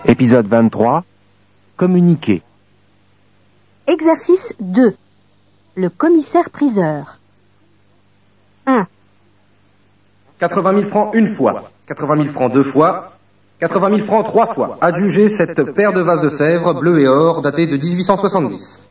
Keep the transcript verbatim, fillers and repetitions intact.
Épisode vingt-trois. Communiquer. Exercice deux. Le commissaire-priseur. un. quatre-vingt mille francs une fois, quatre-vingt mille francs deux fois, quatre-vingt mille francs trois fois. Adjugez cette paire de vases de Sèvres, bleu et or, datée de dix-huit cent soixante-dix.